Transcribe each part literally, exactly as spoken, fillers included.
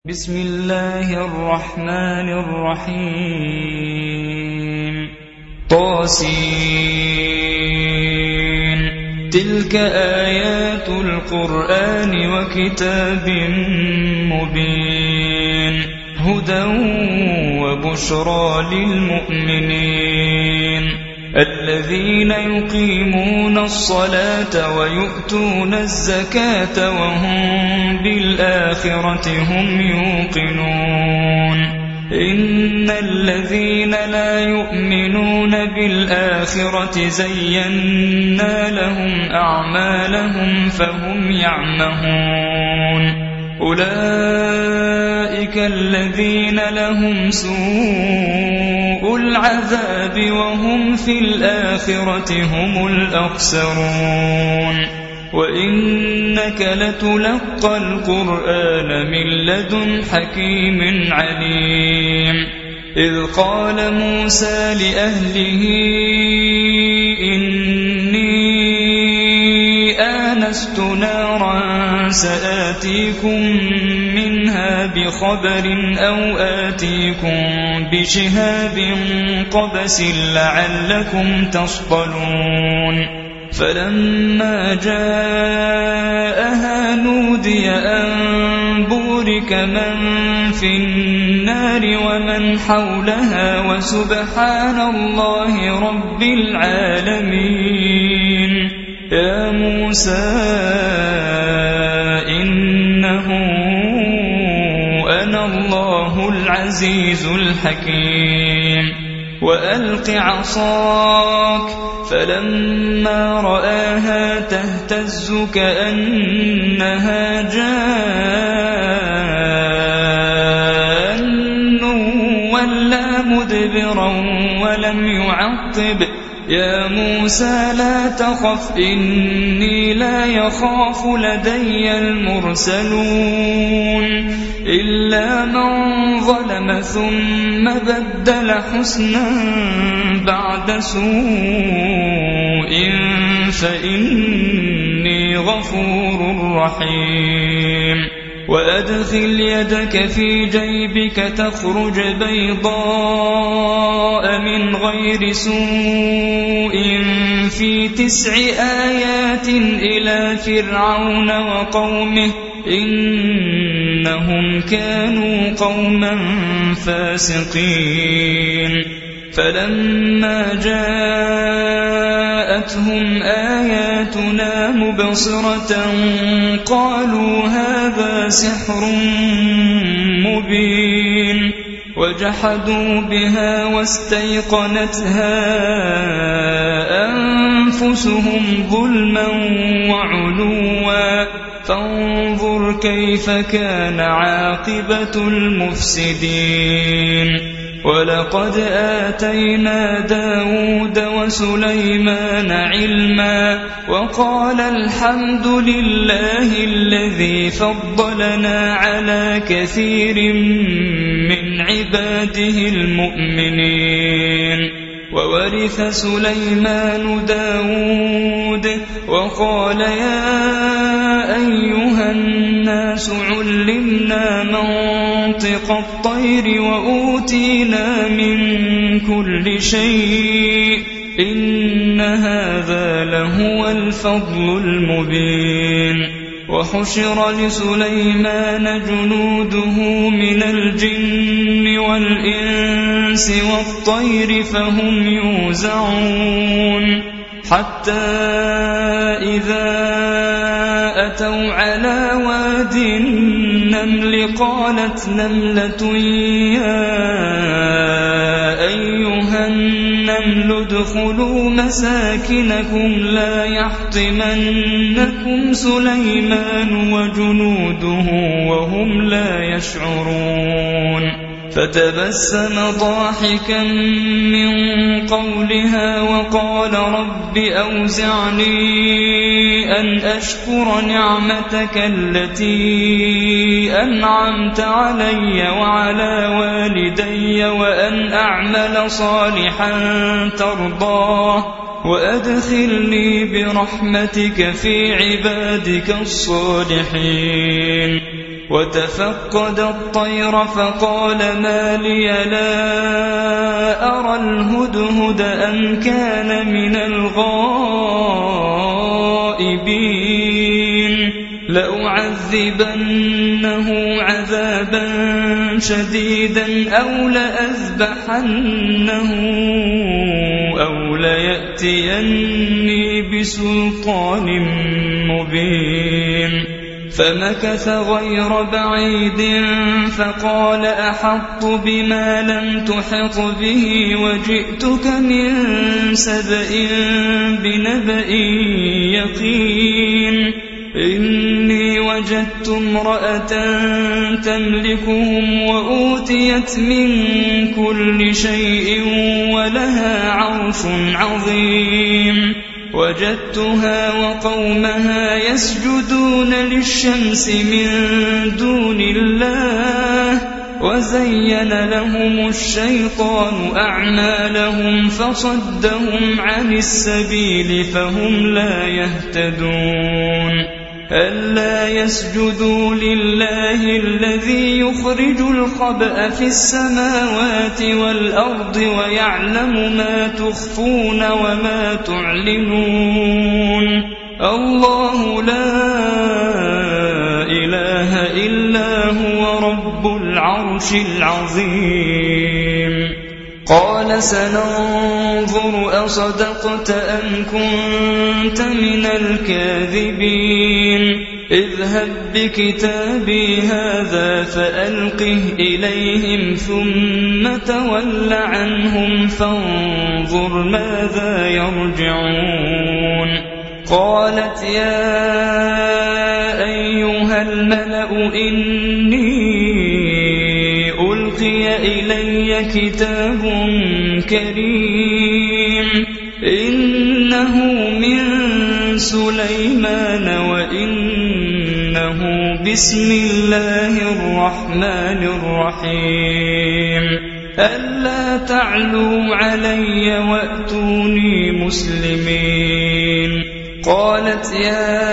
بسم الله الرحمن الرحيم طاسين تلك آيات القرآن وكتاب مبين هدى وبشرى للمؤمنين الذين يقيمون الصلاة ويؤتون الزكاة وهم بالآخرة هم يوقنون إن الذين لا يؤمنون بالآخرة زينا لهم أعمالهم فهم يعمهون أولئك الذين لهم سوء العذاب وهم في الآخرة هم الأخسرون وإنك لتلقى القرآن من لدن حكيم عليم إذ قال موسى لأهله إني آنست نارا سآتيكم منها بخبر أو آتيكم بشهاب قبس لعلكم تصطلون فلما جاءها نودي أن بورك من في النار ومن حولها وسبحان الله رب العالمين يا موسى إنه أنا الله العزيز الحكيم وألق عصاك فلما رآها تهتز كأنها جان ولا مدبرا ولم يعقب يا موسى لا تخف إني لا يخاف لدي المرسلون إلا من ظلم ثم بدل حسنا بعد سوء فإني غفور رحيم وأدخل يدك في جيبك تخرج بيضاء من غير سوء في تسع آيات إلى فرعون وقومه إنهم كانوا قوما فاسقين فلما جاءتهم آياتنا مبصرة قالوا هذا سحر مبين وجحدوا بها واستيقنتها أنفسهم ظلما وعلوا فانظر كيف كان عاقبة المفسدين ولقد آتينا داود وسليمان علما وقال الحمد لله الذي فضلنا على كثير من عباده المؤمنين وورث سليمان داود وقال يا أيها الناس علمنا منطق الطير وأوتينا من كل شيء إن هذا لهو الفضل المبين وحشر لسليمان جنوده من الجن والإنس والطير فهم يوزعون حتى إذا أتوا على واد النمل قالت نملة يا أيها النمل ادخلوا مساكنكم لا يحطمنكم سليمان وجنوده وهم لا يشعرون فتبسم ضاحكا من قولها وقال رب أوزعني أن أشكر نعمتك التي أنعمت علي وعلى والدي وأن أعمل صالحا ترضاه وأدخلني برحمتك في عبادك الصالحين وتفقد الطير فقال ما لي لا أرى الهدهد أم كان من الغائبين لأعذبنه عذابا شديدا أو لأذبحنه أو ليأتيني بسلطان مبين فمكث غير بعيد فقال أحط بما لم تحط به وجئتك من سبأ بنبأ يقين إني وجدت امرأة تملكهم وأوتيت من كل شيء ولها عرش عظيم وجدتها وقومها يسجدون للشمس من دون الله وزين لهم الشيطان أعمالهم فصدهم عن السبيل فهم لا يهتدون ألا يسجدوا لله الذي يخرج الخبأ في السماوات والأرض ويعلم ما تخفون وما تعلنون الله لا إله إلا هو رب العرش العظيم قال سننظر أصدقت أم كنت من الكاذبين اذهب بكتابي هذا فألقه إليهم ثم تول عنهم فانظر ماذا يرجعون قالت يا أيها الملأ إني ألقي إلي كتاب كريم إنه من سليمان وإنه بسم الله الرحمن الرحيم ألا تعلوا علي وأتوني مسلمين قالت يا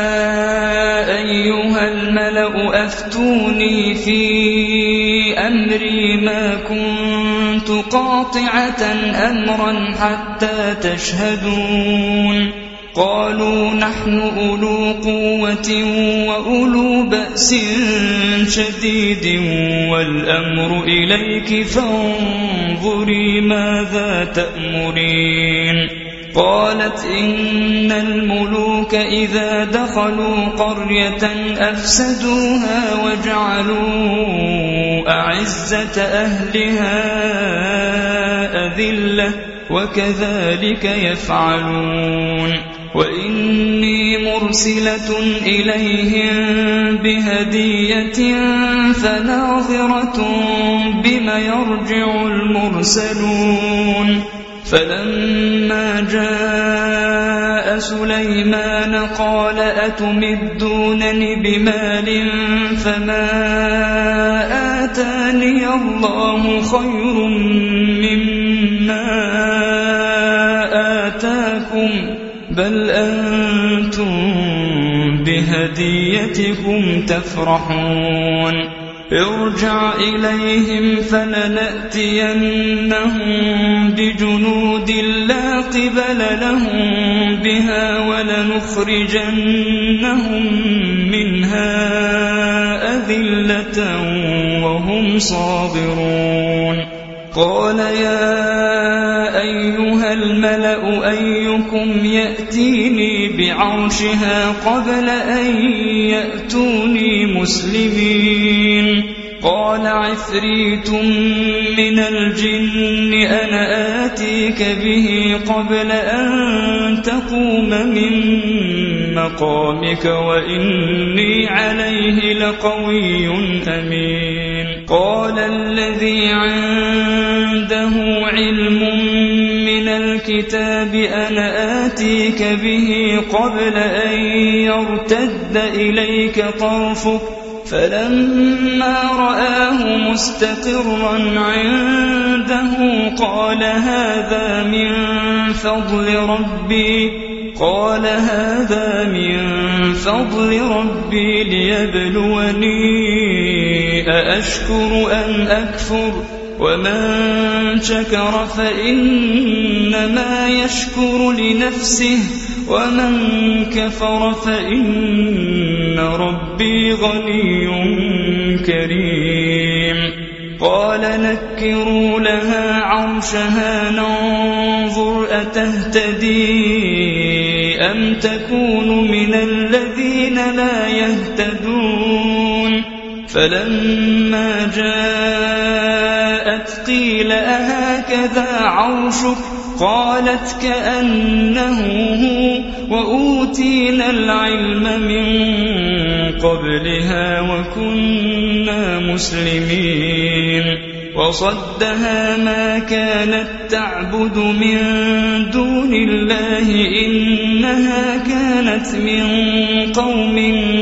أيها الملأ أفتوني في أمري ما كنت قاطعة أمرا حتى تشهدون قالوا نحن أولو قوة وأولو بأس شديد والأمر إليك فانظري ماذا تأمرين قالت إن الملوك إذا دخلوا قرية أفسدوها وجعلوا أعزة أهلها أذلة وكذلك يفعلون وإني مرسلة إليهم بهدية فناظرة بما يرجع المرسلون فلما جاء سليمان قال أتمدونني بمال فما آتاني الله خير مما آتاكم بل أنتم بهديتكم تفرحون ارجع إليهم فلنأتينهم بجنود لا قبل لهم بها ولنخرجنهم منها أذلة وهم صاغرون قال يا أيها الملأ أيكم يأتيني بعرشها قبل أن يأتوني مسلمين قال عفريت من الجن أنا آتيك به قبل أن تقوم من مقامك وإني عليه لقوي أمين قال الذي عنده علم من الكتاب أنا آتيك به قبل أن يرتد إليك طرفك فلما رآه مستقرا عنده قال هذا من فضل ربي قال هذا من فضل ربي ليبلوني أأشكر أم أكفر ومن شكر فإنما يشكر لنفسه ومن كفر فإن ربي غني كريم قال نكروا لها عرشها ننظر أتهتدي أم تكون من الذين لا يهتدون فلما جاءت قيل أهكذا عرشك قالت كأنه هو وأوتينا العلم من قبلها وكنا مسلمين وصدها ما كانت تعبد من دون الله إنها كانت من قوم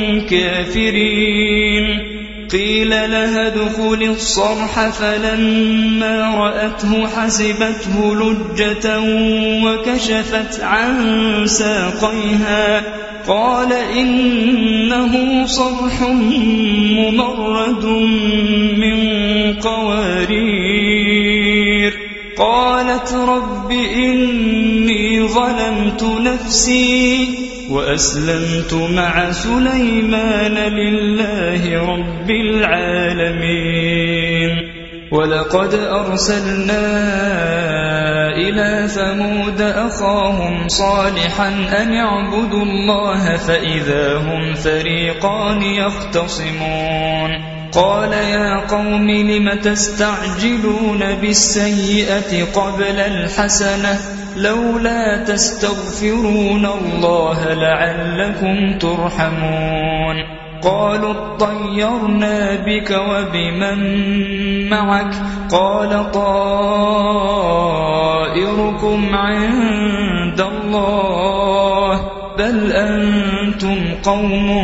كافرين قيل لها ادخل الصرح فلما رأته حسبته لجة وكشفت عن ساقيها قال إنه صرح ممرد من قوارير قالت رب إني ظلمت نفسي وأسلمت مع سليمان لله رب العالمين ولقد أرسلنا إلى ثمود أخاهم صالحا أن اعبدوا الله فإذا هم فريقان يختصمون قال يا قوم لم تستعجلون بالسيئة قبل الحسنة لولا تستغفرون الله لعلكم ترحمون قالوا اطيرنا بك وبمن معك قال طائركم عند الله بل أنتم قوم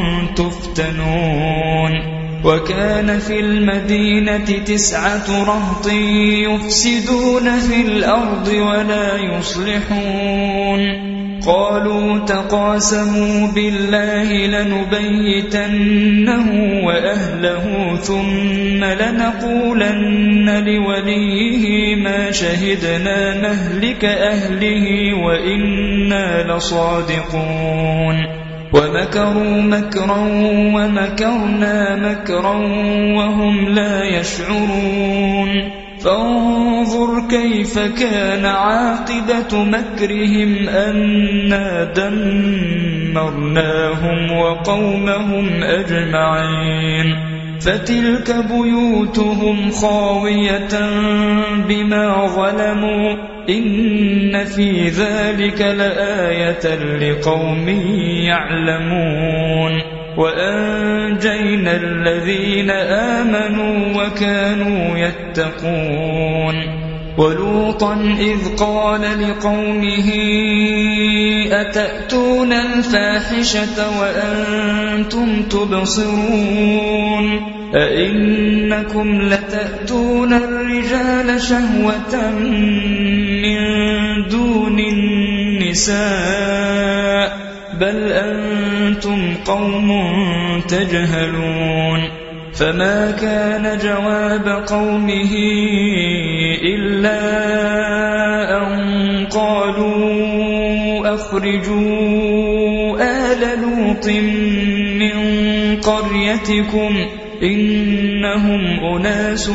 تفتنون وكان في المدينة تسعة رهط يفسدون في الأرض ولا يصلحون قالوا تقاسموا بالله لنبيتنه وأهله ثم لنقولن لوليه ما شهدنا مهلك أهله وإنا لصادقون ومكروا مكرا ومكرنا مكرا وهم لا يشعرون فانظر كيف كان عاقبة مكرهم أنا دمرناهم وقومهم أجمعين فتلك بيوتهم خاوية بما ظلموا إن في ذلك لآية لقوم يعلمون وأنجينا الذين آمنوا وكانوا يتقون ولوطا إذ قال لقومه أتأتون الفاحشة وأنتم تبصرون أئنكم لتأتون الرجال شهوة من دون النساء بل أنتم قوم تجهلون فما كان جواب قومه إلا أن قالوا أخرجوا آل لوط من قريتكم إنهم أناس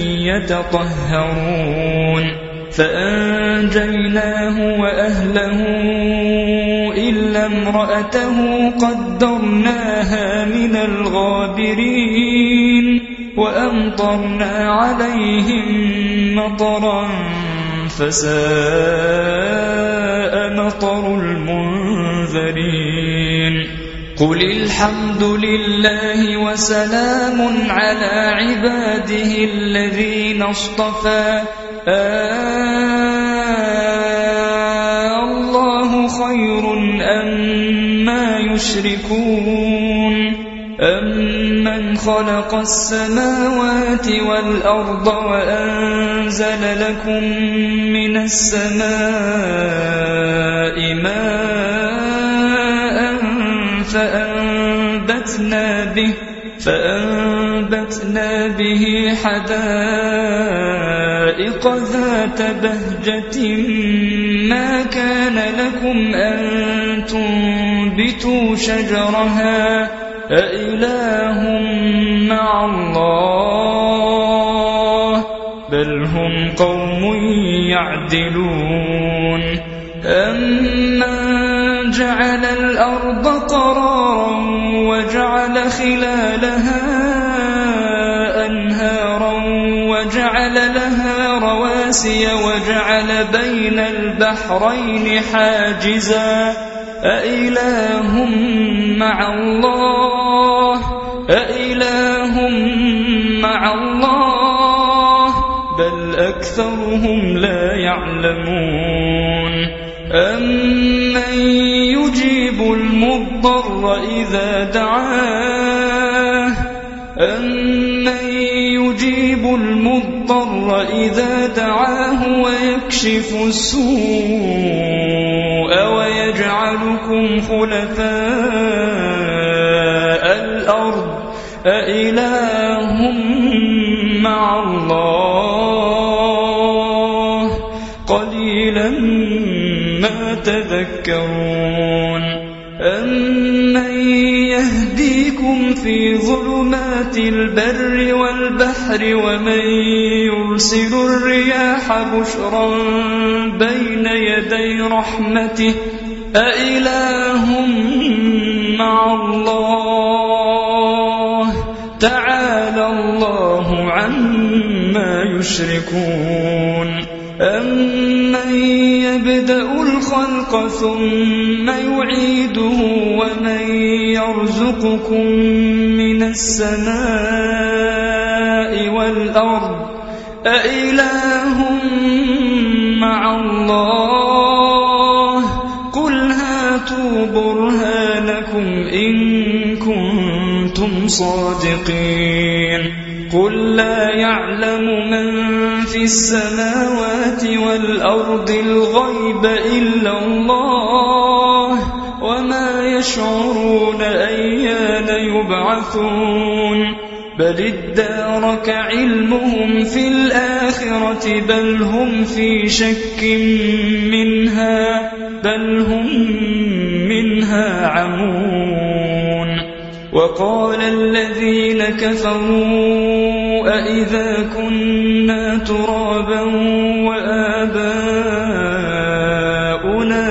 يتطهرون فأنجيناه وأهله إلا امرأته قدرناها من الغابرين وأمطرنا عليهم مطرا فساء مطر المنذرين قل الحمد لله وسلام على عباده الذين اصطفى آه الله خير أما يشركون أمن خلق السماوات والأرض وأنزل لكم من السماء ماء فأنبتنا به حدائق ذات بهجة ما كان لكم أن تنبتوا شجرها أإله مع الله بل هم قوم يعدلون أمن جعل الأرض قرارا وجعل خلالها أنهارا وجعل لها رواسي وجعل بين البحرين حاجزا أإله مع الله أإله مع الله بل أكثرهم لا يعلمون أمن يجيب المضطر إذا دعاه أمن يجيب المضطر إذا دعاه ويكشف السوء ويجعلكم خلفاء الأرض أإله مع الله قليلا ما تذكرون أمن يهديكم في ظلمات البر والبحر ومن يرسل الرياح بشرا بين يدي رحمته أإله مع الله تعالى الله عما يشركون أمن يبدأ الخلق ثم يعيده ومن يرزقكم من السماء والأرض أإله مع الله قل هاتوا برهانكم إن كنتم صادقين قل لا يعلم من في السماوات والأرض الغيب إلا الله وما يشعرون أيان يبعثون بل ادارك علمهم في الآخرة بل هم في شك منها بل هم منها عمون وقال الذين كفروا أئذا كنا ترابا وآباؤنا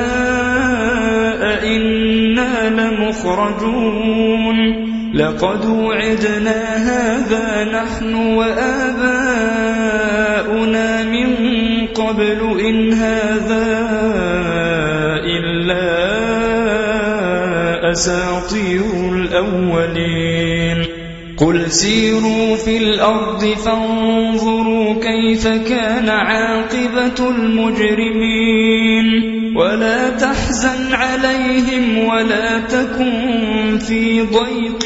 أئنا لمخرجون لقد وعدنا هذا نحن وآباؤنا من قبل إن هذا إلا أساطير الأولين قل سيروا في الأرض فانظروا كيف كان عاقبة المجرمين ولا تحزن عليهم ولا تكن في ضيق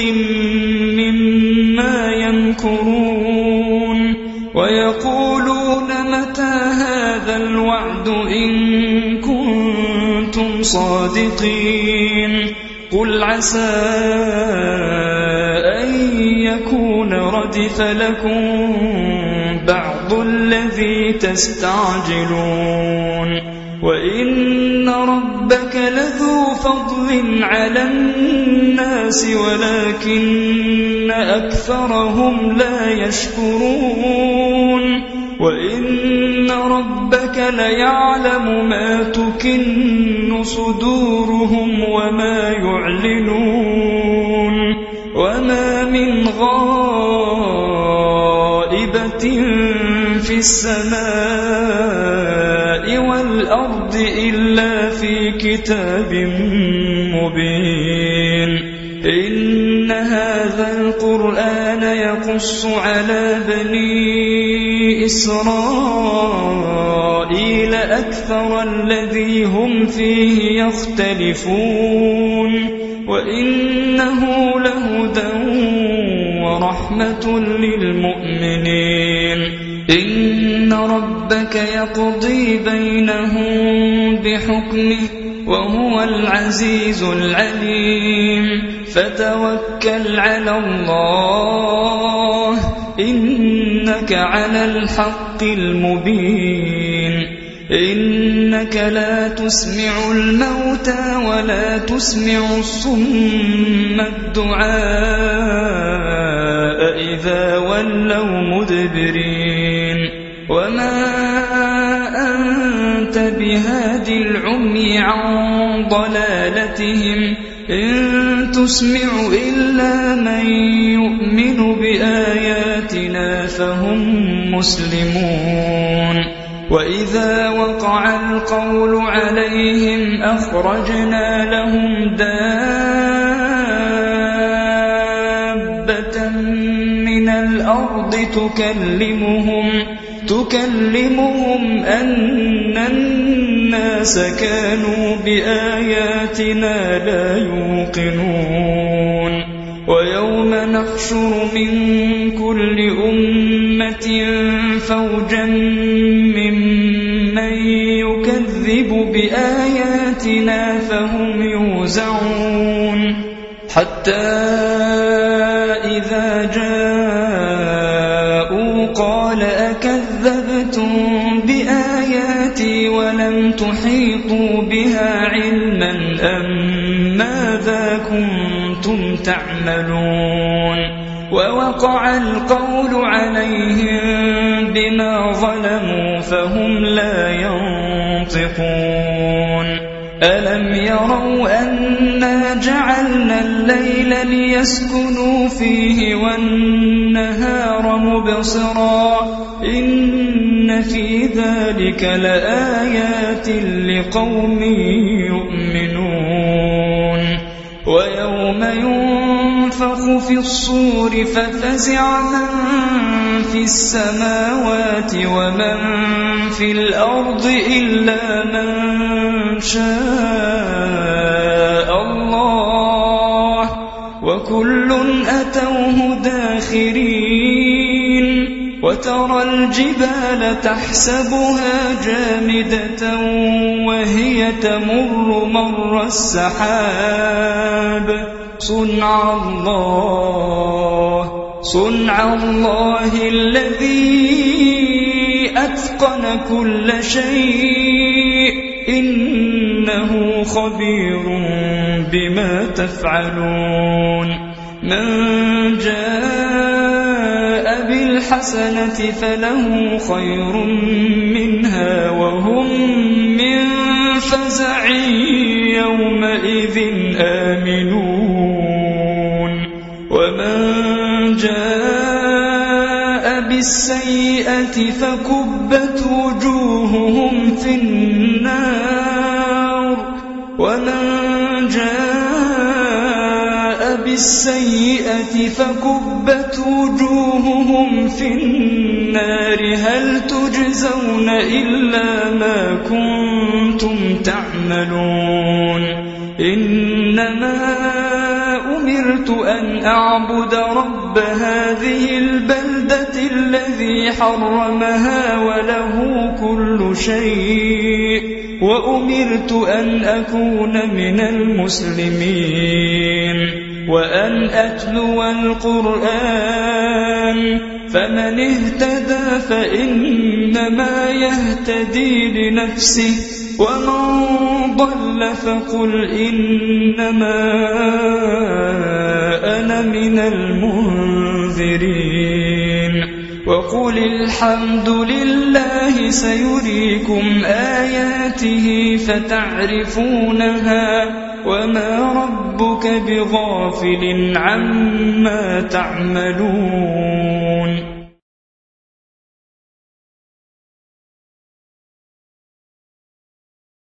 مما يمكرون ويقولون متى هذا الوعد إن كنتم صادقين قل عسى أن يكون ردف لكم بعض الذي تستعجلون وإن ربك لذو فضل على الناس ولكن أكثرهم لا يشكرون وإن ربك ليعلم ما تكن صدورهم وما يعلنون وما من غائبة في السماء والأرض إلا في كتاب مبين إن هذا القرآن يقص على بني إسرائيل أكثر الذي هم فيه يختلفون وإنه لهدى ورحمة للمؤمنين إن ربك يقضي بينهم بحكمه وهو العزيز العليم فتوكل على الله إنك على الحق المبين إنك لا تسمع الموتى ولا تسمع الصم الدعاء إذا ولوا مدبرين وما أنت بهاد العمي عن ضلالتهم إن تسمع إلا من يؤمن بآياتنا فهم مسلمون وإذا وقع القول عليهم أخرجنا لهم دابة من الأرض تكلمهم تكلمهم أن الناس كانوا بآياتنا لا يوقنون ويوم نحشر من كل أمة فوجا ممن يكذب بآياتنا فهم يوزعون حتى إذا جاءوا قال أكذبتم بآياتي ولم تحيطوا بها علما أم ماذا كنتم تعملون ووقع القول عليهم بما ظلموا فهم لا ينطقون ألم يروا أنا جعلنا الليل ليسكنوا فيه والنهار مبصرا إن في ذلك لآيات لقوم يؤمنون ويوم ينفخ في الصور ففزع من في السماوات ومن في الأرض إلا من شاء الله وكل أتوه داخرين وترى الجبال تحسبها جامدة وهي تمر مر السحاب صنع الله صنع الله الذي أتقن كل شيء إنه خبير بما تفعلون من جاء بالحسنة فله خير منها وهم من فزع يومئذ آمنون ومن جاء بالسيئة فكبت وجوههم في النار ومن جاء بالسيئة فكبت وجوههم في النار هل تجزون إلا ما كنتم تعملون إنما أمرت أن أعبد رب هذه البلدة الذي حرمها وله كل شيء وأمرت أن أكون من المسلمين وأن أتلو القرآن فمن اهتدى فإنما يهتدي لنفسه ومن ضل فقل إنما أنا من المنذرين وقل الحمد لله سيريكم آياته فتعرفونها وما ربك بغافل عما تعملون